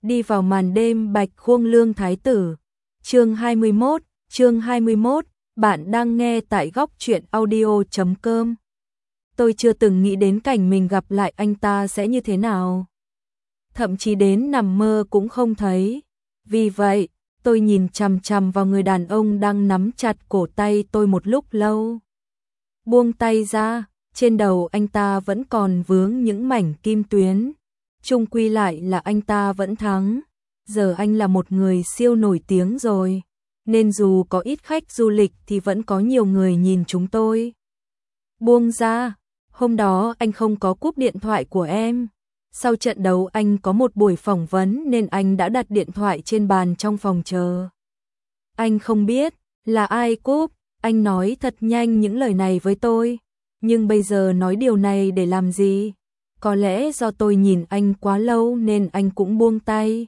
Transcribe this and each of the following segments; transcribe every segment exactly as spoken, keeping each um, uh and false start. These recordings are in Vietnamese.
đi vào màn đêm Bạch Khuông Lương Thái Tử. Chương hai mươi mốt, chương hai mươi mốt, bạn đang nghe tại góc truyện audio chấm com. Tôi chưa từng nghĩ đến cảnh mình gặp lại anh ta sẽ như thế nào. Thậm chí đến nằm mơ cũng không thấy. Vì vậy, tôi nhìn chằm chằm vào người đàn ông đang nắm chặt cổ tay tôi một lúc lâu. Buông tay ra, trên đầu anh ta vẫn còn vướng những mảnh kim tuyến. Chung quy lại là anh ta vẫn thắng. Giờ anh là một người siêu nổi tiếng rồi, nên dù có ít khách du lịch thì vẫn có nhiều người nhìn chúng tôi. Buông ra, hôm đó anh không có cúp điện thoại của em. Sau trận đấu anh có một buổi phỏng vấn nên anh đã đặt điện thoại trên bàn trong phòng chờ. Anh không biết là ai cúp, anh nói thật nhanh những lời này với tôi. Nhưng bây giờ nói điều này để làm gì? Có lẽ do tôi nhìn anh quá lâu nên anh cũng buông tay.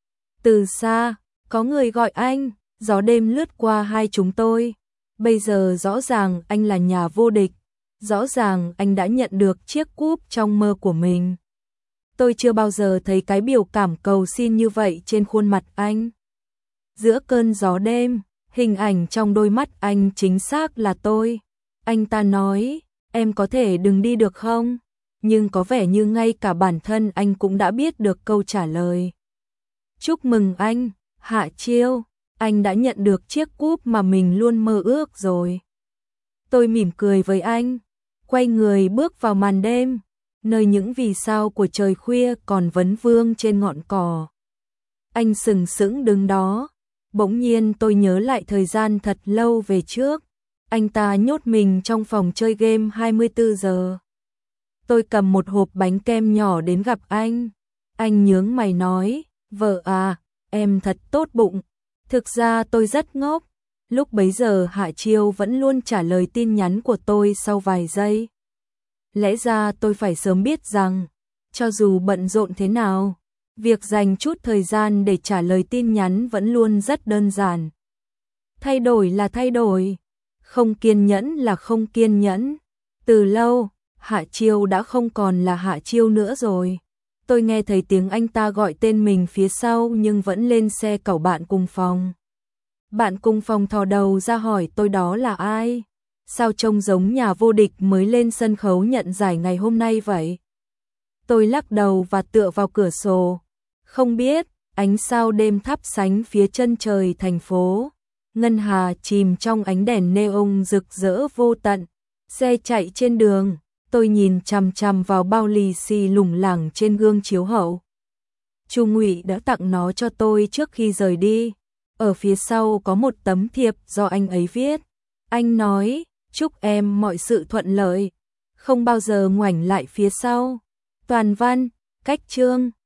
Từ xa, có người gọi anh, gió đêm lướt qua hai chúng tôi. Bây giờ rõ ràng anh là nhà vô địch, rõ ràng anh đã nhận được chiếc cúp trong mơ của mình. Tôi chưa bao giờ thấy cái biểu cảm cầu xin như vậy trên khuôn mặt anh. Giữa cơn gió đêm, hình ảnh trong đôi mắt anh chính xác là tôi. Anh ta nói, em có thể đừng đi được không? Nhưng có vẻ như ngay cả bản thân anh cũng đã biết được câu trả lời. Chúc mừng anh, Hạ Chiêu, anh đã nhận được chiếc cúp mà mình luôn mơ ước rồi. Tôi mỉm cười với anh, quay người bước vào màn đêm, nơi những vì sao của trời khuya còn vấn vương trên ngọn cỏ. Anh sừng sững đứng đó, bỗng nhiên tôi nhớ lại thời gian thật lâu về trước. Anh ta nhốt mình trong phòng chơi game hai mươi tư giờ. Tôi cầm một hộp bánh kem nhỏ đến gặp anh. Anh nhướng mày nói, vợ à, em thật tốt bụng. Thực ra tôi rất ngốc. Lúc bấy giờ Hạ Chiêu vẫn luôn trả lời tin nhắn của tôi sau vài giây. Lẽ ra tôi phải sớm biết rằng, cho dù bận rộn thế nào, việc dành chút thời gian để trả lời tin nhắn vẫn luôn rất đơn giản. Thay đổi là thay đổi, không kiên nhẫn là không kiên nhẫn. Từ lâu, Hạ Chiêu đã không còn là Hạ Chiêu nữa rồi. Tôi nghe thấy tiếng anh ta gọi tên mình phía sau nhưng vẫn lên xe cẩu bạn cùng phòng. Bạn cùng phòng thò đầu ra hỏi tôi đó là ai? Sao trông giống nhà vô địch mới lên sân khấu nhận giải ngày hôm nay vậy? Tôi lắc đầu và tựa vào cửa sổ. Không biết, ánh sao đêm thắp sánh phía chân trời thành phố. Ngân hà chìm trong ánh đèn neon rực rỡ vô tận. Xe chạy trên đường, tôi nhìn chằm chằm vào bao lì xì lủng lẳng trên gương chiếu hậu. Chu Ngụy đã tặng nó cho tôi trước khi rời đi. Ở phía sau có một tấm thiệp do anh ấy viết. Anh nói, chúc em mọi sự thuận lợi, không bao giờ ngoảnh lại phía sau. Toàn văn, cách chương.